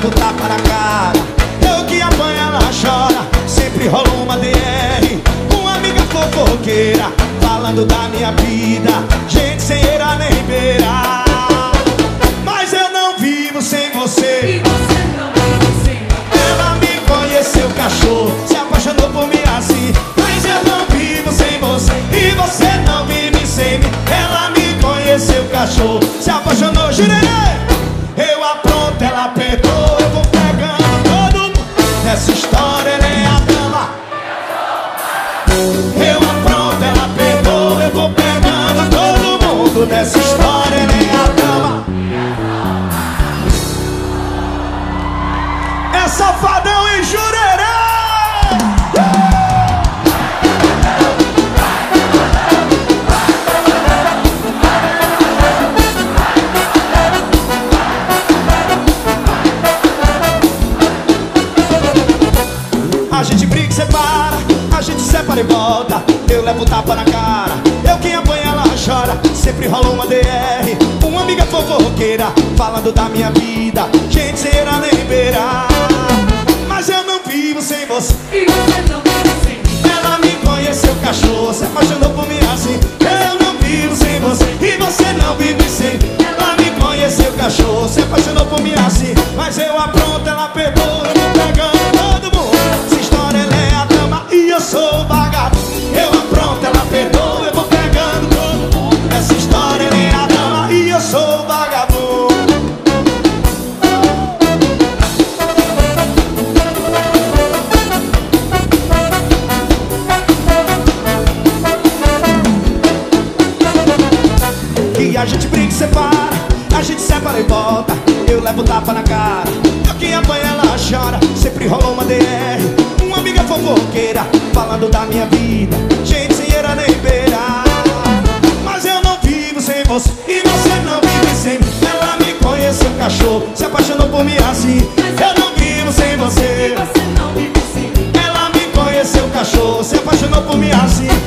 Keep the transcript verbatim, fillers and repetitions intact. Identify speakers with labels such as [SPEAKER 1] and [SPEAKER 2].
[SPEAKER 1] levo tapa na cara. Eu que apanho, ela chora. Sempre rola uma D R, uma amiga fofoqueira, falando da minha vida, gente sem eira nem beira. Mas eu não vivo sem você.
[SPEAKER 2] E você não vive sem mim.
[SPEAKER 1] Ela me conheceu, cachorro, se apaixonou por mim assim. Mas eu não vivo sem você. E você não vive sem mim. Ela me conheceu, cachorro, se apaixonou, girei. Eu apronto, ela perdoa. Eu vou pegando todo mundo. Nessa história ela é a dama. Eu apronto, ela perdoa. Eu vou pegando todo mundo. Nessa história ela é a dama. É Safadão e Jurerê. A gente briga e separa, a gente separa e volta. Eu levo tapa na cara, eu quem apanha ela chora. Sempre rola uma D R, uma amiga fofoqueira, falando da minha vida, gente sem eira nem beira. Mas eu não vivo sem você.
[SPEAKER 2] E você não vive sem mim.
[SPEAKER 1] Ela me conheceu, cachorro, se apaixonou por mim assim. Eu não vivo sem você, e você não vive sem mim. Ela me conheceu, cachorro, se apaixonou por mim assim. Mas eu apronto, ela perdoa, eu vou pegando todo mundo. Essa história ela é a dama e eu sou o vagabundo. Eu apronto, ela perdoa, eu vou pegando todo mundo. Essa história ela é a dama e eu sou o vagabundo. E a gente briga e separa, a gente separa e volta. Eu levo tapa na cara, eu que apanha ela chora. Sempre rola uma D R, uma amiga fofoqueira, falando da minha vida, gente sem eira nem beira. Mas eu não vivo sem você, e você não vive sem mim. Ela me conheceu, cachorro, se apaixonou por mim assim. Eu não vivo sem você.
[SPEAKER 2] E você não vive sem mim.
[SPEAKER 1] Ela me conheceu, cachorro, se apaixonou por mim assim.